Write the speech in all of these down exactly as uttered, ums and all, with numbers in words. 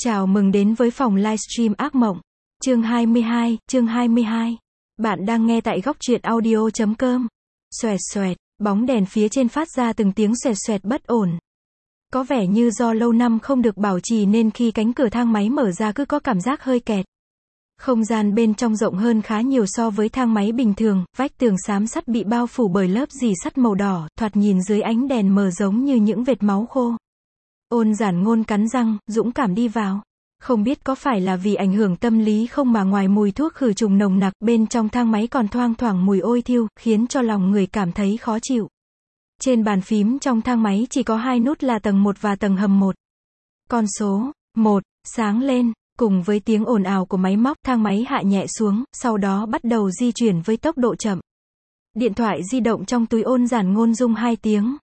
Chào mừng đến với phòng livestream ác mộng. Chương hai mươi hai, chương hai mươi hai. Bạn đang nghe tại góc truyện audio chấm com. Xoẹt xoẹt, bóng đèn phía trên phát ra từng tiếng xoẹt xoẹt bất ổn. Có vẻ như do lâu năm không được bảo trì nên khi cánh cửa thang máy mở ra cứ có cảm giác hơi kẹt. Không gian bên trong rộng hơn khá nhiều so với thang máy bình thường, vách tường xám sắt bị bao phủ bởi lớp rỉ sắt màu đỏ, thoạt nhìn dưới ánh đèn mờ giống như những vệt máu khô. Ôn Giản Ngôn cắn răng, dũng cảm đi vào. Không biết có phải là vì ảnh hưởng tâm lý không mà ngoài mùi thuốc khử trùng nồng nặc, bên trong thang máy còn thoang thoảng mùi ôi thiêu, khiến cho lòng người cảm thấy khó chịu. Trên bàn phím trong thang máy chỉ có hai nút là tầng một và tầng hầm một. Con số một sáng lên, cùng với tiếng ồn ào của máy móc, thang máy hạ nhẹ xuống, sau đó bắt đầu di chuyển với tốc độ chậm. Điện thoại di động trong túi Ôn Giản Ngôn rung hai tiếng.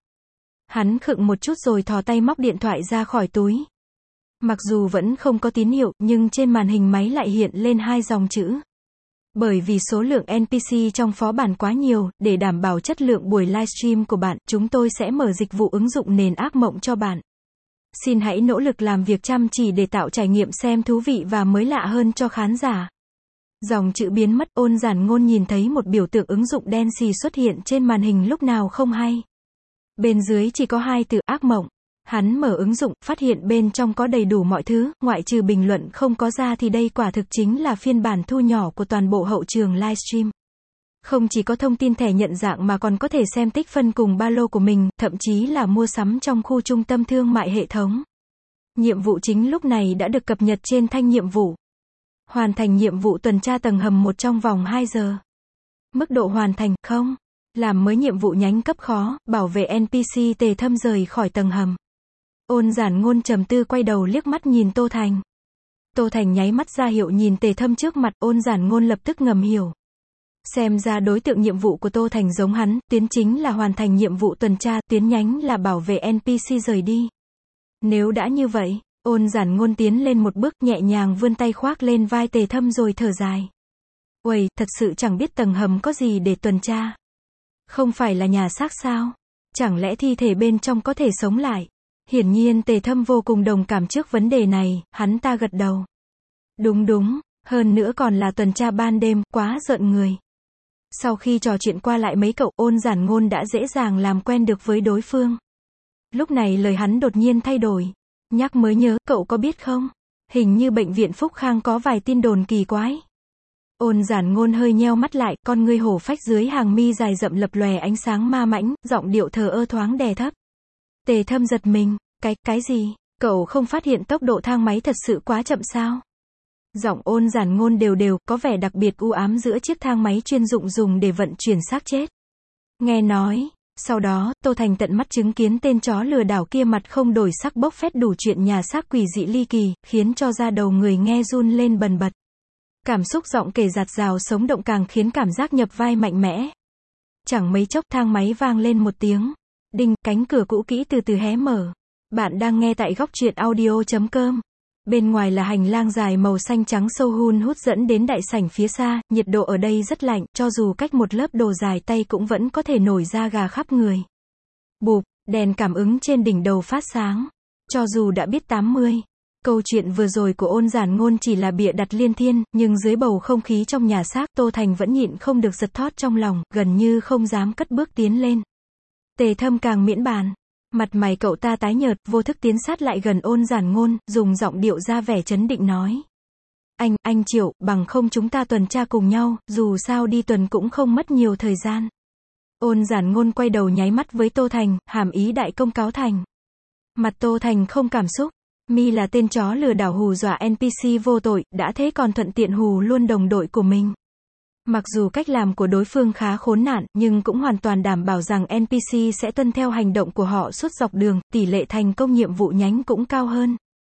Hắn khựng một chút rồi thò tay móc điện thoại ra khỏi túi. Mặc dù vẫn không có tín hiệu, nhưng trên màn hình máy lại hiện lên hai dòng chữ. Bởi vì số lượng en pê xê trong phó bản quá nhiều, để đảm bảo chất lượng buổi livestream của bạn, chúng tôi sẽ mở dịch vụ ứng dụng nền ác mộng cho bạn. Xin hãy nỗ lực làm việc chăm chỉ để tạo trải nghiệm xem thú vị và mới lạ hơn cho khán giả. Dòng chữ biến mất, Ôn Giản Ngôn nhìn thấy một biểu tượng ứng dụng đen xì xuất hiện trên màn hình lúc nào không hay. Bên dưới chỉ có hai từ ác mộng. Hắn mở ứng dụng, phát hiện bên trong có đầy đủ mọi thứ, ngoại trừ bình luận không có ra thì đây quả thực chính là phiên bản thu nhỏ của toàn bộ hậu trường livestream. Không chỉ có thông tin thẻ nhận dạng mà còn có thể xem tích phân cùng ba lô của mình, thậm chí là mua sắm trong khu trung tâm thương mại hệ thống. Nhiệm vụ chính lúc này đã được cập nhật trên thanh nhiệm vụ. Hoàn thành nhiệm vụ tuần tra tầng hầm một trong vòng hai giờ. Mức độ hoàn thành, không. Làm mới nhiệm vụ nhánh cấp khó, bảo vệ en pê xê Tề Thâm rời khỏi tầng hầm. Ôn Giản Ngôn trầm tư quay đầu liếc mắt nhìn Tô Thành. Tô Thành nháy mắt ra hiệu nhìn Tề Thâm trước mặt, Ôn Giản Ngôn lập tức ngầm hiểu. Xem ra đối tượng nhiệm vụ của Tô Thành giống hắn, tuyến chính là hoàn thành nhiệm vụ tuần tra, tuyến nhánh là bảo vệ en pê xê rời đi. Nếu đã như vậy, Ôn Giản Ngôn tiến lên một bước, nhẹ nhàng vươn tay khoác lên vai Tề Thâm rồi thở dài. Uầy, thật sự chẳng biết tầng hầm có gì để tuần tra. Không phải là nhà xác sao? Chẳng lẽ thi thể bên trong có thể sống lại? Hiển nhiên Tề Thâm vô cùng đồng cảm trước vấn đề này, hắn ta gật đầu. Đúng đúng, hơn nữa còn là tuần tra ban đêm, quá rợn người. Sau khi trò chuyện qua lại mấy cậu, Ôn Giản Ngôn đã dễ dàng làm quen được với đối phương. Lúc này lời hắn đột nhiên thay đổi. Nhắc mới nhớ, cậu có biết không? Hình như bệnh viện Phúc Khang có vài tin đồn kỳ quái. Ôn Giản Ngôn hơi nheo mắt lại, con ngươi hổ phách dưới hàng mi dài rậm lập lòe ánh sáng ma mãnh, giọng điệu thờ ơ thoáng đè thấp. Tề Thâm giật mình, cái, cái gì? Cậu không phát hiện tốc độ thang máy thật sự quá chậm sao? Giọng Ôn Giản Ngôn đều đều, có vẻ đặc biệt u ám giữa chiếc thang máy chuyên dụng dùng để vận chuyển xác chết. Nghe nói, sau đó, Tô Thành tận mắt chứng kiến tên chó lừa đảo kia mặt không đổi sắc bốc phét đủ chuyện nhà xác quỷ dị ly kỳ, khiến cho da đầu người nghe run lên bần bật. Cảm xúc giọng kể dạt dào sống động càng khiến cảm giác nhập vai mạnh mẽ. Chẳng mấy chốc thang máy vang lên một tiếng. Đinh, cánh cửa cũ kỹ từ từ hé mở. Bạn đang nghe tại góc truyện audio chấm com. Bên ngoài là hành lang dài màu xanh trắng sâu hun hút dẫn đến đại sảnh phía xa, nhiệt độ ở đây rất lạnh, cho dù cách một lớp đồ dài tay cũng vẫn có thể nổi da gà khắp người. Bụp, đèn cảm ứng trên đỉnh đầu phát sáng. Cho dù đã biết tám mươi. Câu chuyện vừa rồi của Ôn Giản Ngôn chỉ là bịa đặt liên thiên, nhưng dưới bầu không khí trong nhà xác, Tô Thành vẫn nhịn không được giật thót trong lòng, gần như không dám cất bước tiến lên. Tề Thâm càng miễn bàn. Mặt mày cậu ta tái nhợt, vô thức tiến sát lại gần Ôn Giản Ngôn, dùng giọng điệu ra vẻ trấn định nói. Anh, anh Triệu, bằng không chúng ta tuần tra cùng nhau, dù sao đi tuần cũng không mất nhiều thời gian. Ôn Giản Ngôn quay đầu nháy mắt với Tô Thành, hàm ý đại công cáo thành. Mặt Tô Thành không cảm xúc. Mi là tên chó lừa đảo hù dọa en pê xê vô tội, đã thế còn thuận tiện hù luôn đồng đội của mình. Mặc dù cách làm của đối phương khá khốn nạn, nhưng cũng hoàn toàn đảm bảo rằng en pê xê sẽ tuân theo hành động của họ suốt dọc đường, tỷ lệ thành công nhiệm vụ nhánh cũng cao hơn.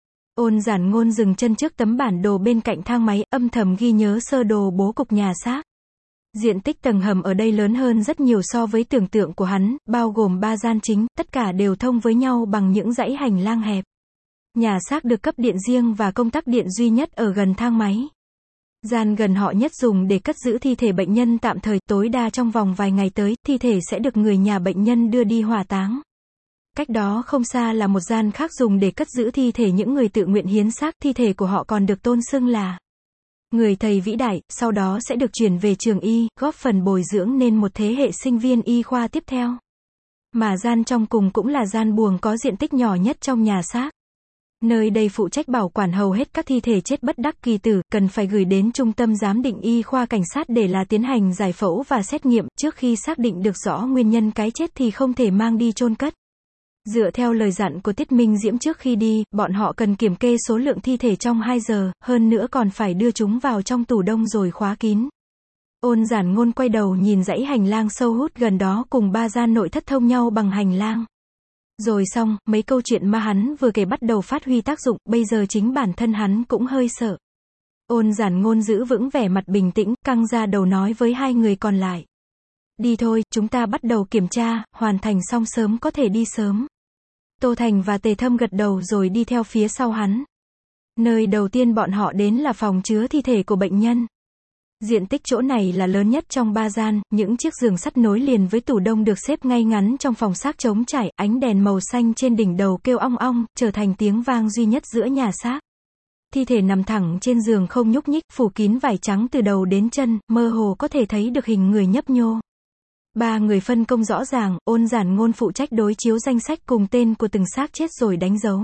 Ôn Giản Ngôn dừng chân trước tấm bản đồ bên cạnh thang máy, âm thầm ghi nhớ sơ đồ bố cục nhà xác. Diện tích tầng hầm ở đây lớn hơn rất nhiều so với tưởng tượng của hắn, bao gồm ba gian chính, tất cả đều thông với nhau bằng những dãy hành lang hẹp. Nhà xác được cấp điện riêng và công tắc điện duy nhất ở gần thang máy. Gian gần họ nhất dùng để cất giữ thi thể bệnh nhân tạm thời, tối đa trong vòng vài ngày tới, thi thể sẽ được người nhà bệnh nhân đưa đi hỏa táng. cách đó không xa là một gian khác dùng để cất giữ thi thể những người tự nguyện hiến xác, thi thể của họ còn được tôn xưng là người thầy vĩ đại, sau đó sẽ được chuyển về trường y, góp phần bồi dưỡng nên một thế hệ sinh viên y khoa tiếp theo. Mà gian trong cùng cũng là gian buồng có diện tích nhỏ nhất trong nhà xác. Nơi đây phụ trách bảo quản hầu hết các thi thể chết bất đắc kỳ tử, cần phải gửi đến trung tâm giám định y khoa cảnh sát để là tiến hành giải phẫu và xét nghiệm, trước khi xác định được rõ nguyên nhân cái chết thì không thể mang đi chôn cất. Dựa theo lời dặn của Tiết Minh Diễm trước khi đi, bọn họ cần kiểm kê số lượng thi thể trong hai giờ, hơn nữa còn phải đưa chúng vào trong tủ đông rồi khóa kín. Ôn Giản Ngôn quay đầu nhìn dãy hành lang sâu hút gần đó cùng ba gian nội thất thông nhau bằng hành lang. Rồi xong, mấy câu chuyện mà hắn vừa kể bắt đầu phát huy tác dụng, bây giờ chính bản thân hắn cũng hơi sợ. Ôn Giản Ngôn giữ vững vẻ mặt bình tĩnh, căng ra đầu nói với hai người còn lại. Đi thôi, chúng ta bắt đầu kiểm tra, hoàn thành xong sớm có thể đi sớm. Tô Thành và Tề Thâm gật đầu rồi đi theo phía sau hắn. Nơi đầu tiên bọn họ đến là phòng chứa thi thể của bệnh nhân. Diện tích chỗ này là lớn nhất trong ba gian, những chiếc giường sắt nối liền với tủ đông được xếp ngay ngắn trong phòng xác trống trải, ánh đèn màu xanh trên đỉnh đầu kêu ong ong, trở thành tiếng vang duy nhất giữa nhà xác. Thi thể nằm thẳng trên giường không nhúc nhích, phủ kín vải trắng từ đầu đến chân, mơ hồ có thể thấy được hình người nhấp nhô. Ba người phân công rõ ràng, Ôn Giản Ngôn phụ trách đối chiếu danh sách cùng tên của từng xác chết rồi đánh dấu.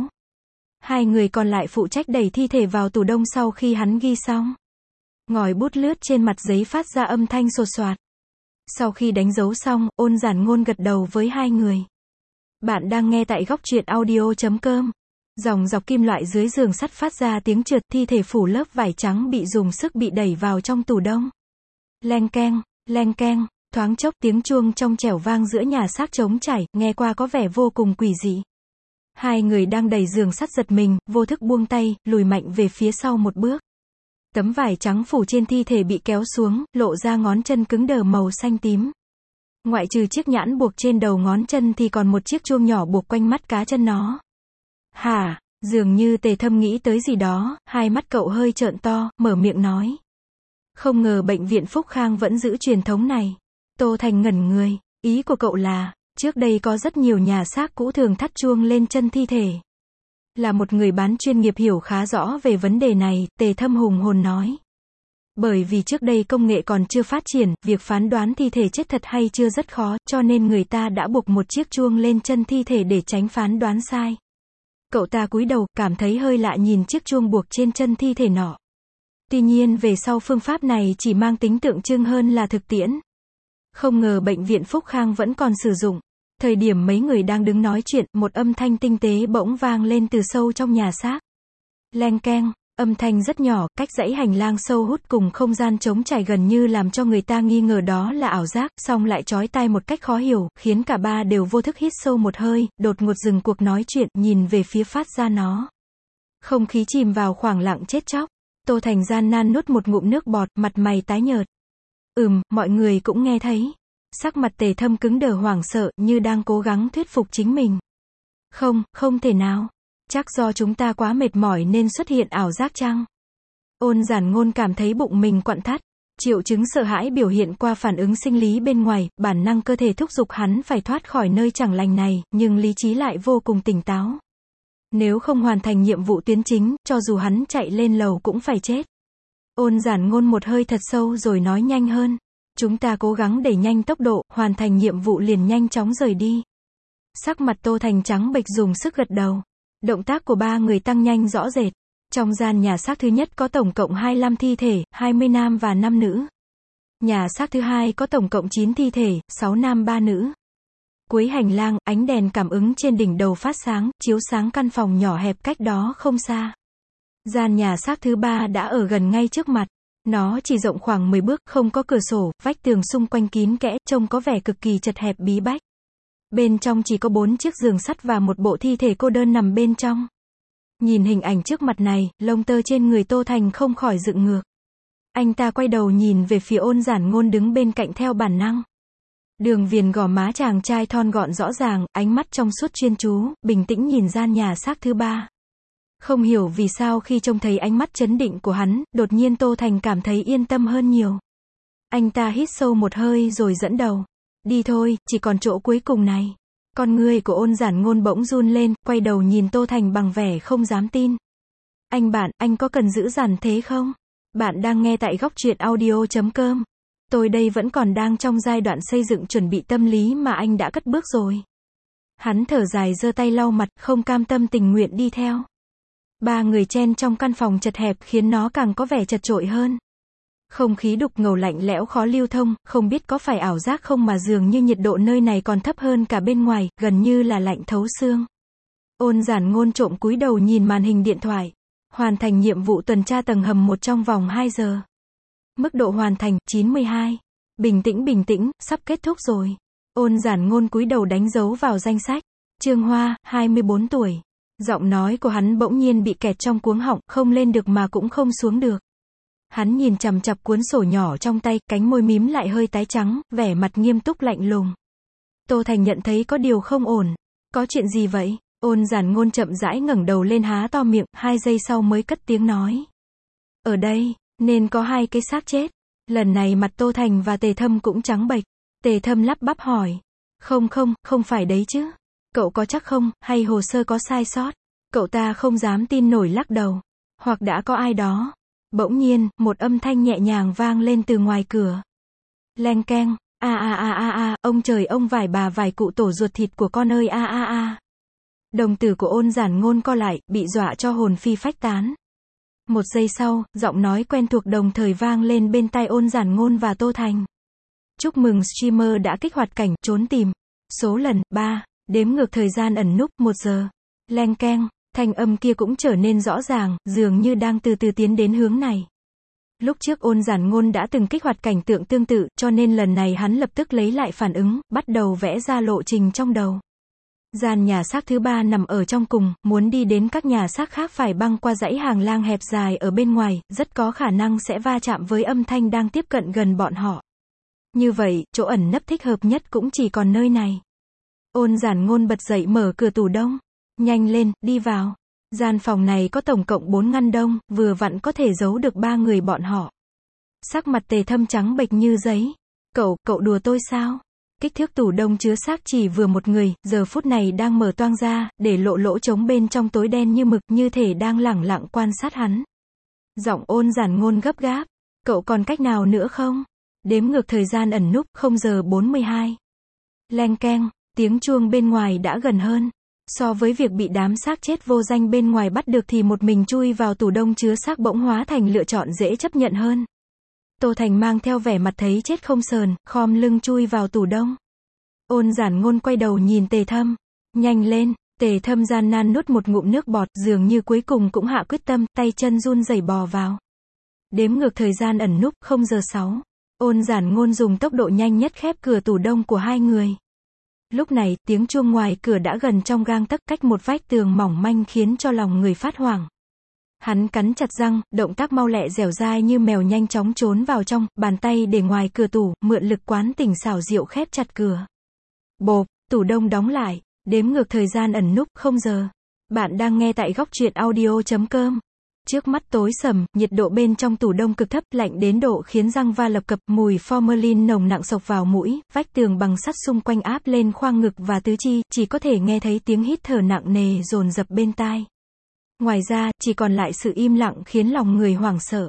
Hai người còn lại phụ trách đẩy thi thể vào tủ đông sau khi hắn ghi xong. Ngòi bút lướt trên mặt giấy phát ra âm thanh sột soạt. Sau khi đánh dấu xong, Ôn Giản Ngôn gật đầu với hai người. Bạn đang nghe tại góc truyện audio chấm com. Dòng dọc kim loại dưới giường sắt phát ra tiếng trượt, thi thể phủ lớp vải trắng bị dùng sức bị đẩy vào trong tủ đông. Leng keng, leng keng, thoáng chốc tiếng chuông trong trẻo vang giữa nhà xác trống trải, nghe qua có vẻ vô cùng quỷ dị. Hai người đang đẩy giường sắt giật mình, vô thức buông tay, lùi mạnh về phía sau một bước. Tấm vải trắng phủ trên thi thể bị kéo xuống, lộ ra ngón chân cứng đờ màu xanh tím. Ngoại trừ chiếc nhãn buộc trên đầu ngón chân thì còn một chiếc chuông nhỏ buộc quanh mắt cá chân nó. Hả? Dường như Tề Thâm nghĩ tới gì đó, hai mắt cậu hơi trợn to, mở miệng nói. Không ngờ bệnh viện Phúc Khang vẫn giữ truyền thống này. Tô Thành ngẩn người, ý của cậu là, trước đây có rất nhiều nhà xác cũ thường thắt chuông lên chân thi thể. Là một người bán chuyên nghiệp hiểu khá rõ về vấn đề này, Tề Thâm hùng hồn nói. Bởi vì trước đây công nghệ còn chưa phát triển, việc phán đoán thi thể chết thật hay chưa rất khó, cho nên người ta đã buộc một chiếc chuông lên chân thi thể để tránh phán đoán sai. Cậu ta cúi đầu, cảm thấy hơi lạ nhìn chiếc chuông buộc trên chân thi thể nọ. Tuy nhiên về sau phương pháp này chỉ mang tính tượng trưng hơn là thực tiễn. Không ngờ bệnh viện Phúc Khang vẫn còn sử dụng. Thời điểm mấy người đang đứng nói chuyện, một âm thanh tinh tế bỗng vang lên từ sâu trong nhà xác. Leng keng, âm thanh rất nhỏ, cách dãy hành lang sâu hút cùng không gian trống trải gần như làm cho người ta nghi ngờ đó là ảo giác, song lại chói tai một cách khó hiểu, khiến cả ba đều vô thức hít sâu một hơi, đột ngột dừng cuộc nói chuyện, nhìn về phía phát ra nó. Không khí chìm vào khoảng lặng chết chóc. Tô Thành gian nan nuốt một ngụm nước bọt, mặt mày tái nhợt. Ừm, mọi người cũng nghe thấy. Sắc mặt Tề Thâm cứng đờ hoảng sợ, như đang cố gắng thuyết phục chính mình. Không, không thể nào. Chắc do chúng ta quá mệt mỏi nên xuất hiện ảo giác chăng? Ôn Giản Ngôn cảm thấy bụng mình quặn thắt. Triệu chứng sợ hãi biểu hiện qua phản ứng sinh lý bên ngoài, bản năng cơ thể thúc giục hắn phải thoát khỏi nơi chẳng lành này, nhưng lý trí lại vô cùng tỉnh táo. Nếu không hoàn thành nhiệm vụ tuyến chính, cho dù hắn chạy lên lầu cũng phải chết. Ôn Giản Ngôn một hơi thật sâu rồi nói nhanh hơn. Chúng ta cố gắng đẩy nhanh tốc độ, hoàn thành nhiệm vụ liền nhanh chóng rời đi. Sắc mặt Tô Thành trắng bệch dùng sức gật đầu. Động tác của ba người tăng nhanh rõ rệt. Trong gian nhà xác thứ nhất có tổng cộng hai mươi lăm thi thể, hai mươi nam và năm nữ. Nhà xác thứ hai có tổng cộng chín thi thể, sáu nam ba nữ. Cuối hành lang, ánh đèn cảm ứng trên đỉnh đầu phát sáng, chiếu sáng căn phòng nhỏ hẹp cách đó không xa. Gian nhà xác thứ ba đã ở gần ngay trước mặt. Nó chỉ rộng khoảng mười bước, không có cửa sổ, vách tường xung quanh kín kẽ, trông có vẻ cực kỳ chật hẹp bí bách. Bên trong chỉ có bốn chiếc giường sắt và một bộ thi thể cô đơn nằm bên trong. Nhìn hình ảnh trước mặt này, lông tơ trên người Tô Thành không khỏi dựng ngược. Anh ta quay đầu nhìn về phía Ôn Giản Ngôn đứng bên cạnh theo bản năng. Đường viền gò má chàng trai thon gọn rõ ràng, ánh mắt trong suốt chuyên chú, bình tĩnh nhìn gian nhà xác thứ ba. Không hiểu vì sao khi trông thấy ánh mắt chấn định của hắn, đột nhiên Tô Thành cảm thấy yên tâm hơn nhiều. Anh ta hít sâu một hơi rồi dẫn đầu. Đi thôi, chỉ còn chỗ cuối cùng này. Con ngươi của Ôn Giản Ngôn bỗng run lên, quay đầu nhìn Tô Thành bằng vẻ không dám tin. Anh bạn, anh có cần giữ dằn thế không? Bạn đang nghe tại góc truyện audio chấm com. Tôi đây vẫn còn đang trong giai đoạn xây dựng chuẩn bị tâm lý mà anh đã cất bước rồi. Hắn thở dài giơ tay lau mặt, không cam tâm tình nguyện đi theo. Ba người chen trong căn phòng chật hẹp khiến nó càng có vẻ chật chội hơn. Không khí đục ngầu lạnh lẽo khó lưu thông, không biết có phải ảo giác không mà dường như nhiệt độ nơi này còn thấp hơn cả bên ngoài, gần như là lạnh thấu xương. Ôn Giản Ngôn trộm cúi đầu nhìn màn hình điện thoại. Hoàn thành nhiệm vụ tuần tra tầng hầm một trong vòng hai giờ. Mức độ hoàn thành, chín mươi hai. Bình tĩnh bình tĩnh, sắp kết thúc rồi. Ôn Giản Ngôn cúi đầu đánh dấu vào danh sách. Trương Hoa, hai mươi bốn tuổi. Giọng nói của hắn bỗng nhiên bị kẹt trong cuống họng, không lên được mà cũng không xuống được. Hắn nhìn chằm chằm cuốn sổ nhỏ trong tay, cánh môi mím lại hơi tái trắng, vẻ mặt nghiêm túc lạnh lùng. Tô Thành nhận thấy có điều không ổn. Có chuyện gì vậy? Ôn Giản Ngôn chậm rãi ngẩng đầu lên há to miệng, hai giây sau mới cất tiếng nói. Ở đây, nên có hai cái xác chết. Lần này mặt Tô Thành và Tề Thâm cũng trắng bệch. Tề Thâm lắp bắp hỏi. Không không, không phải đấy chứ. Cậu có chắc không, hay hồ sơ có sai sót? Cậu ta không dám tin nổi lắc đầu. Hoặc đã có ai đó. Bỗng nhiên, một âm thanh nhẹ nhàng vang lên từ ngoài cửa. Leng keng, a a a a a, ông trời ông vải bà vải cụ tổ ruột thịt của con ơi a a a. Đồng tử của Ôn Giản Ngôn co lại, bị dọa cho hồn phi phách tán. Một giây sau, giọng nói quen thuộc đồng thời vang lên bên tai Ôn Giản Ngôn và Tô Thành. Chúc mừng streamer đã kích hoạt cảnh trốn tìm. Số lần, ba. Đếm ngược thời gian ẩn núp, một giờ. Leng keng, thanh âm kia cũng trở nên rõ ràng, dường như đang từ từ tiến đến hướng này. Lúc trước Ôn Giản Ngôn đã từng kích hoạt cảnh tượng tương tự, cho nên lần này hắn lập tức lấy lại phản ứng, bắt đầu vẽ ra lộ trình trong đầu. Gian nhà xác thứ ba nằm ở trong cùng, muốn đi đến các nhà xác khác phải băng qua dãy hàng lang hẹp dài ở bên ngoài, rất có khả năng sẽ va chạm với âm thanh đang tiếp cận gần bọn họ. Như vậy, chỗ ẩn nấp thích hợp nhất cũng chỉ còn nơi này. Ôn Giản Ngôn bật dậy mở cửa tủ đông. Nhanh lên, đi vào. Gian phòng này có tổng cộng bốn ngăn đông, vừa vặn có thể giấu được ba người bọn họ. Sắc mặt Tề Thâm trắng bệch như giấy. Cậu, cậu đùa tôi sao? Kích thước tủ đông chứa xác chỉ vừa một người, giờ phút này đang mở toang ra, để lộ lỗ trống bên trong tối đen như mực, như thể đang lẳng lặng quan sát hắn. Giọng Ôn Giản Ngôn gấp gáp. Cậu còn cách nào nữa không? Đếm ngược thời gian ẩn núp, không giờ bốn mươi hai. Leng keng, tiếng chuông bên ngoài đã gần hơn. So với việc bị đám xác chết vô danh bên ngoài bắt được thì một mình chui vào tủ đông chứa xác bỗng hóa thành lựa chọn dễ chấp nhận hơn. Tô Thành mang theo vẻ mặt thấy chết không sờn, khom lưng chui vào tủ đông. Ôn Giản Ngôn quay đầu nhìn Tề Thâm. Nhanh lên, Tề Thâm gian nan nuốt một ngụm nước bọt, dường như cuối cùng cũng hạ quyết tâm, tay chân run rẩy bò vào. Đếm ngược thời gian ẩn núp, không giờ sáu. Ôn Giản Ngôn dùng tốc độ nhanh nhất khép cửa tủ đông của hai người. Lúc này, tiếng chuông ngoài cửa đã gần trong gang tấc, cách một vách tường mỏng manh khiến cho lòng người phát hoảng. Hắn cắn chặt răng, động tác mau lẹ dẻo dai như mèo nhanh chóng trốn vào trong, bàn tay để ngoài cửa tủ, mượn lực quán tỉnh xảo diệu khép chặt cửa. Bộp, tủ đông đóng lại, đếm ngược thời gian ẩn núp, không giờ. Bạn đang nghe tại góc truyện audio chấm com. Trước mắt tối sầm, nhiệt độ bên trong tủ đông cực thấp, lạnh đến độ khiến răng va lập cập, mùi formalin nồng nặng xộc vào mũi, vách tường bằng sắt xung quanh áp lên khoang ngực và tứ chi, chỉ có thể nghe thấy tiếng hít thở nặng nề dồn dập bên tai. Ngoài ra, chỉ còn lại sự im lặng khiến lòng người hoảng sợ.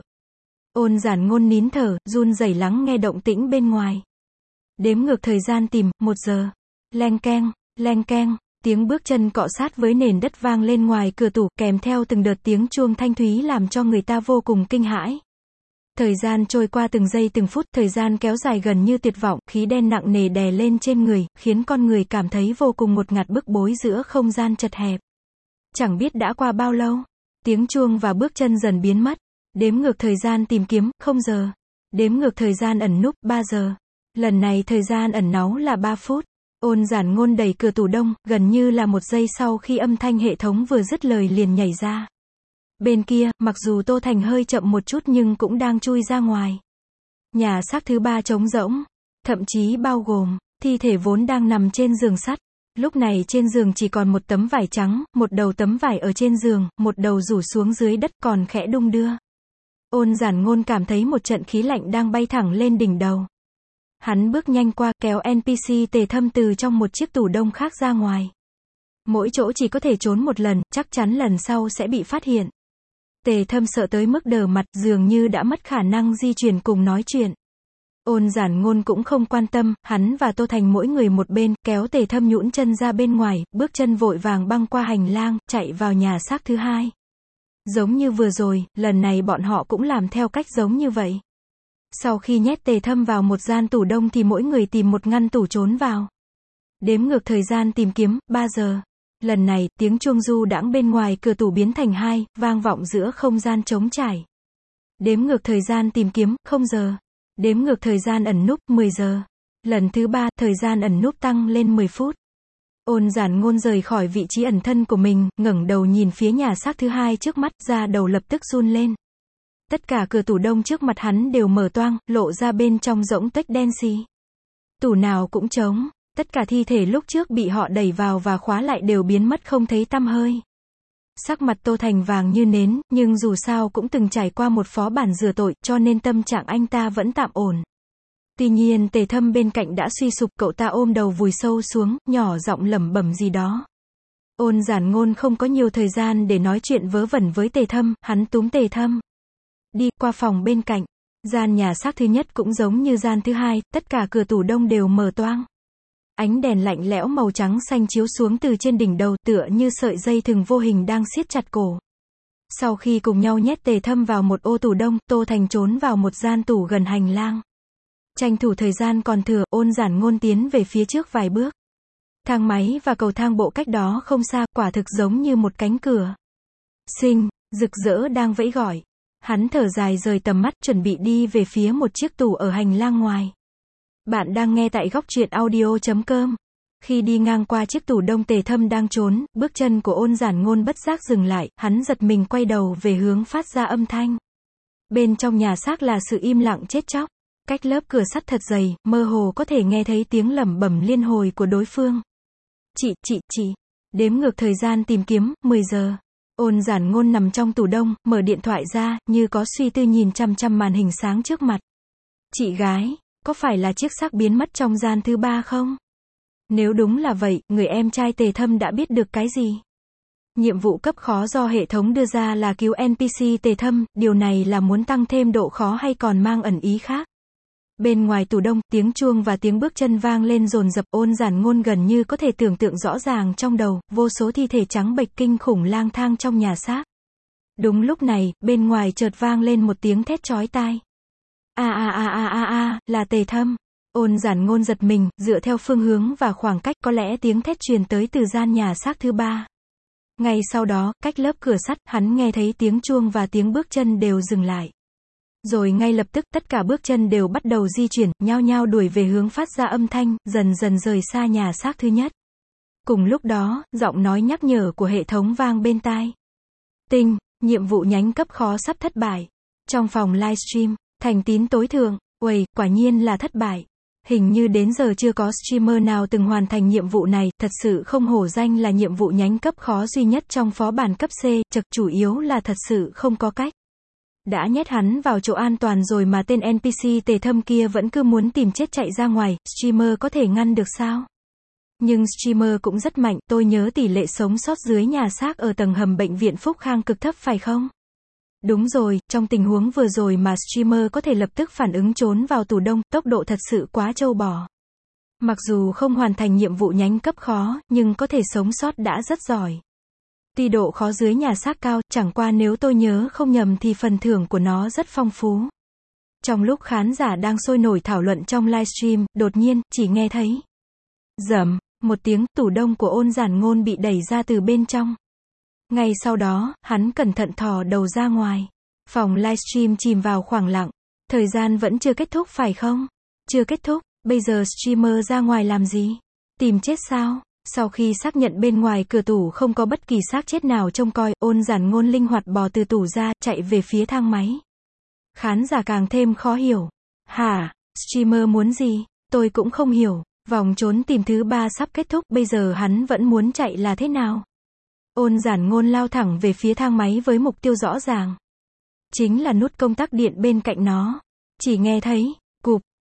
Ôn Giản Ngôn nín thở, run rẩy lắng nghe động tĩnh bên ngoài. Đếm ngược thời gian tìm, một giờ. Leng keng, leng keng. Tiếng bước chân cọ sát với nền đất vang lên ngoài cửa tủ, kèm theo từng đợt tiếng chuông thanh thúy làm cho người ta vô cùng kinh hãi. Thời gian trôi qua từng giây từng phút, thời gian kéo dài gần như tuyệt vọng, khí đen nặng nề đè lên trên người, khiến con người cảm thấy vô cùng ngột ngạt bức bối giữa không gian chật hẹp. Chẳng biết đã qua bao lâu, tiếng chuông và bước chân dần biến mất. Đếm ngược thời gian tìm kiếm, không giờ. Đếm ngược thời gian ẩn núp, ba giờ. Lần này thời gian ẩn náu là ba phút. Ôn Giản Ngôn đẩy cửa tủ đông, gần như là một giây sau khi âm thanh hệ thống vừa dứt lời liền nhảy ra. Bên kia, mặc dù Tô Thành hơi chậm một chút nhưng cũng đang chui ra ngoài. Nhà xác thứ ba trống rỗng, thậm chí bao gồm thi thể vốn đang nằm trên giường sắt. Lúc này trên giường chỉ còn một tấm vải trắng, một đầu tấm vải ở trên giường, một đầu rủ xuống dưới đất còn khẽ đung đưa. Ôn Giản Ngôn cảm thấy một trận khí lạnh đang bay thẳng lên đỉnh đầu. Hắn bước nhanh qua, kéo en pê xê Tề Thâm từ trong một chiếc tủ đông khác ra ngoài. Mỗi chỗ chỉ có thể trốn một lần, chắc chắn lần sau sẽ bị phát hiện. Tề Thâm sợ tới mức đờ mặt, dường như đã mất khả năng di chuyển cùng nói chuyện. Ôn Giản Ngôn cũng không quan tâm, hắn và Tô Thành mỗi người một bên, kéo Tề Thâm nhũn chân ra bên ngoài, bước chân vội vàng băng qua hành lang, chạy vào nhà xác thứ hai. Giống như vừa rồi, lần này bọn họ cũng làm theo cách giống như vậy. Sau khi nhét Tề Thâm vào một gian tủ đông thì mỗi người tìm một ngăn tủ trốn vào. Đếm ngược thời gian tìm kiếm, ba giờ. Lần này, tiếng chuông du đãng bên ngoài cửa tủ biến thành hai, vang vọng giữa không gian trống trải. Đếm ngược thời gian tìm kiếm, không giờ. Đếm ngược thời gian ẩn núp, mười giờ. Lần thứ ba, thời gian ẩn núp tăng lên mười phút. Ôn Giản Ngôn rời khỏi vị trí ẩn thân của mình, ngẩng đầu nhìn phía nhà xác thứ hai trước mắt, da đầu lập tức run lên. Tất cả cửa tủ đông trước mặt hắn đều mở toang, lộ ra bên trong rỗng tuếch đen xì. Tủ nào cũng trống, tất cả thi thể lúc trước bị họ đẩy vào và khóa lại đều biến mất không thấy tăm hơi. Sắc mặt Tô Thành vàng như nến, nhưng dù sao cũng từng trải qua một phó bản rửa tội, cho nên tâm trạng anh ta vẫn tạm ổn. Tuy nhiên Tề Thâm bên cạnh đã suy sụp, cậu ta ôm đầu vùi sâu xuống, nhỏ giọng lẩm bẩm gì đó. Ôn Giản Ngôn không có nhiều thời gian để nói chuyện vớ vẩn với Tề Thâm, hắn túm Tề Thâm đi qua phòng bên cạnh. Gian nhà xác thứ nhất cũng giống như gian thứ hai, tất cả cửa tủ đông đều mở toang. Ánh đèn lạnh lẽo màu trắng xanh chiếu xuống từ trên đỉnh đầu, tựa như sợi dây thừng vô hình đang siết chặt cổ. Sau khi cùng nhau nhét Tề Thâm vào một ô tủ đông, Tô Thành trốn vào một gian tủ gần hành lang. Tranh thủ thời gian còn thừa, Ôn Giản Ngôn tiến về phía trước vài bước. Thang máy và cầu thang bộ cách đó không xa, quả thực giống như một cánh cửa. Xinh, rực rỡ đang vẫy gọi. Hắn thở dài rời tầm mắt, chuẩn bị đi về phía một chiếc tủ ở hành lang ngoài. Bạn đang nghe tại góc truyện audio chấm com. Khi đi ngang qua chiếc tủ đông Tề Thâm đang trốn, bước chân của Ôn Giản Ngôn bất giác dừng lại, hắn giật mình quay đầu về hướng phát ra âm thanh. Bên trong nhà xác là sự im lặng chết chóc. Cách lớp cửa sắt thật dày, mơ hồ có thể nghe thấy tiếng lẩm bẩm liên hồi của đối phương. Chị, chị, chị. Đếm ngược thời gian tìm kiếm, mười giờ. Ôn Giản Ngôn nằm trong tủ đông, mở điện thoại ra, như có suy tư nhìn chăm chăm màn hình sáng trước mặt. Chị gái, có phải là chiếc xác biến mất trong gian thứ ba không? Nếu đúng là vậy, người em trai Tề Thâm đã biết được cái gì? Nhiệm vụ cấp khó do hệ thống đưa ra là cứu en pê xê Tề Thâm, điều này là muốn tăng thêm độ khó hay còn mang ẩn ý khác? Bên ngoài tủ đông, tiếng chuông và tiếng bước chân vang lên dồn dập. Ôn Giản Ngôn gần như có thể tưởng tượng rõ ràng trong đầu, vô số thi thể trắng bệch kinh khủng lang thang trong nhà xác. Đúng lúc này, bên ngoài chợt vang lên một tiếng thét chói tai. A a a a a a, là Tề Thâm. Ôn Giản Ngôn giật mình, dựa theo phương hướng và khoảng cách, có lẽ tiếng thét truyền tới từ gian nhà xác thứ ba. Ngay sau đó, cách lớp cửa sắt, hắn nghe thấy tiếng chuông và tiếng bước chân đều dừng lại. Rồi ngay lập tức, tất cả bước chân đều bắt đầu di chuyển, nhao nhao đuổi về hướng phát ra âm thanh, dần dần rời xa nhà xác thứ nhất. Cùng lúc đó, giọng nói nhắc nhở của hệ thống vang bên tai. Tinh, nhiệm vụ nhánh cấp khó sắp thất bại. Trong phòng livestream, thành tín tối thượng, uầy, quả nhiên là thất bại. Hình như đến giờ chưa có streamer nào từng hoàn thành nhiệm vụ này, thật sự không hổ danh là nhiệm vụ nhánh cấp khó duy nhất trong phó bản cấp C, chật chủ yếu là thật sự không có cách. Đã nhét hắn vào chỗ an toàn rồi mà tên en pê xê Tề Thâm kia vẫn cứ muốn tìm chết chạy ra ngoài, streamer có thể ngăn được sao? Nhưng streamer cũng rất mạnh, tôi nhớ tỷ lệ sống sót dưới nhà xác ở tầng hầm bệnh viện Phúc Khang cực thấp phải không? Đúng rồi, trong tình huống vừa rồi mà streamer có thể lập tức phản ứng trốn vào tủ đông, tốc độ thật sự quá trâu bò. Mặc dù không hoàn thành nhiệm vụ nhánh cấp khó, nhưng có thể sống sót đã rất giỏi. Tuy độ khó dưới nhà xác cao, chẳng qua nếu tôi nhớ không nhầm thì phần thưởng của nó rất phong phú. Trong lúc khán giả đang sôi nổi thảo luận trong livestream, đột nhiên, chỉ nghe thấy rầm, một tiếng, tủ đông của Ôn Giản Ngôn bị đẩy ra từ bên trong. Ngay sau đó, hắn cẩn thận thò đầu ra ngoài. Phòng livestream chìm vào khoảng lặng. Thời gian vẫn chưa kết thúc phải không? Chưa kết thúc, bây giờ streamer ra ngoài làm gì? Tìm chết sao? Sau khi xác nhận bên ngoài cửa tủ không có bất kỳ xác chết nào trông coi, Ôn Giản Ngôn linh hoạt bò từ tủ ra, chạy về phía thang máy. Khán giả càng thêm khó hiểu. Hả? Streamer muốn gì? Tôi cũng không hiểu. Vòng trốn tìm thứ ba sắp kết thúc, bây giờ hắn vẫn muốn chạy là thế nào? Ôn Giản Ngôn lao thẳng về phía thang máy với mục tiêu rõ ràng. Chính là nút công tắc điện bên cạnh nó. Chỉ nghe thấy, cụp,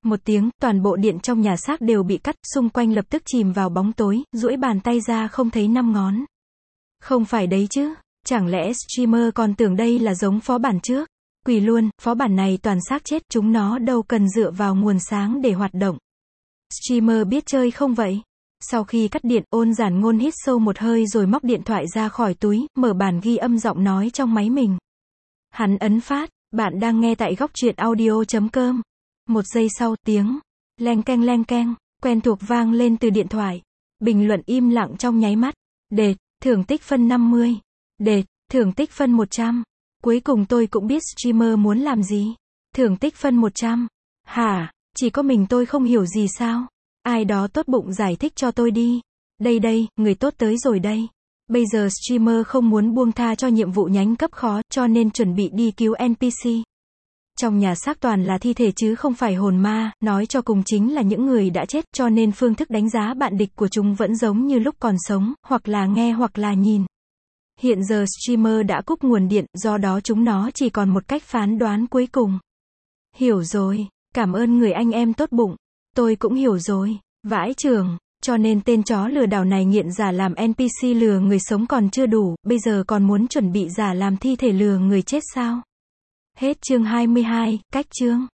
Một tiếng, toàn bộ điện trong nhà xác đều bị cắt, xung quanh lập tức chìm vào bóng tối, duỗi bàn tay ra không thấy năm ngón. Không phải đấy chứ, chẳng lẽ streamer còn tưởng đây là giống phó bản trước? Quỳ luôn, phó bản này toàn xác chết, chúng nó đâu cần dựa vào nguồn sáng để hoạt động. Streamer biết chơi không vậy? Sau khi cắt điện, Ôn Giản Ngôn hít sâu một hơi rồi móc điện thoại ra khỏi túi, mở bản ghi âm giọng nói trong máy mình. Hắn ấn phát, bạn đang nghe tại góc truyện audio chấm com. Một giây sau, tiếng leng keng leng keng, quen thuộc vang lên từ điện thoại. Bình luận im lặng trong nháy mắt. Đệt, thưởng tích phân năm mươi. Đệt, thưởng tích phân một trăm. Cuối cùng tôi cũng biết streamer muốn làm gì. Thưởng tích phân một trăm. Hả, chỉ có mình tôi không hiểu gì sao? Ai đó tốt bụng giải thích cho tôi đi. Đây đây, người tốt tới rồi đây. Bây giờ streamer không muốn buông tha cho nhiệm vụ nhánh cấp khó, cho nên chuẩn bị đi cứu en pê xê. Trong nhà xác toàn là thi thể chứ không phải hồn ma, nói cho cùng chính là những người đã chết, cho nên phương thức đánh giá bạn địch của chúng vẫn giống như lúc còn sống, hoặc là nghe hoặc là nhìn. Hiện giờ streamer đã cúp nguồn điện, do đó chúng nó chỉ còn một cách phán đoán cuối cùng. Hiểu rồi, cảm ơn người anh em tốt bụng. Tôi cũng hiểu rồi, vãi chưởng, cho nên tên chó lừa đảo này nghiện giả làm en pê xê lừa người sống còn chưa đủ, bây giờ còn muốn chuẩn bị giả làm thi thể lừa người chết sao? Hết chương hai mươi hai, cách chương.